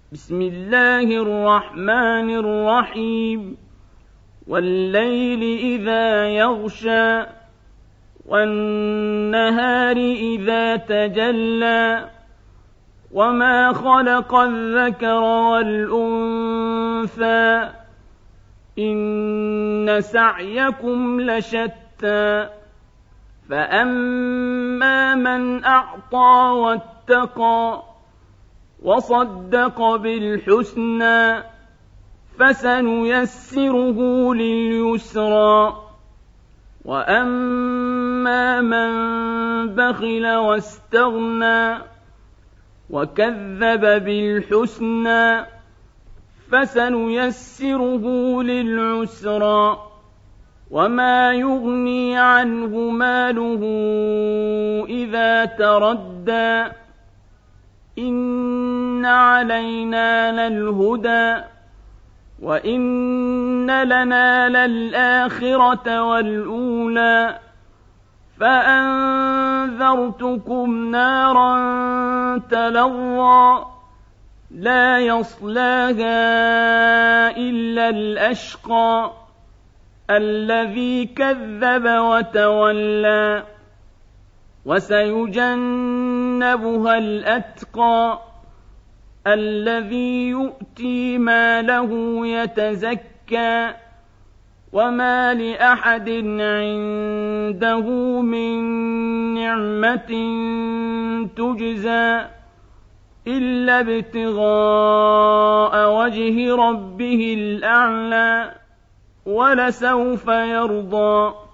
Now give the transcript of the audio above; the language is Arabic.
بسم الله الرحمن الرحيم والليل إذا يغشى والنهار إذا تجلى وما خلق الذكر والأنثى إن سعيكم لشتى فأما من أعطى واتقى وصدق بالحسنى فسنيسره لليسرى وأما من بخل واستغنى وكذب بالحسنى فسنيسره للعسرى وما يغني عنه ماله إذا تردى إن علينا للهدى وإن لنا للآخرة والأولى فأنذرتكم نارا تلظى لا يصلاها إلا الأشقى الذي كذب وتولى وسيجنبها الأتقى الذي يؤتي ماله يتزكى وما لأحد عنده من نعمة تجزى إلا ابتغاء وجه ربه الأعلى ولسوف يرضى.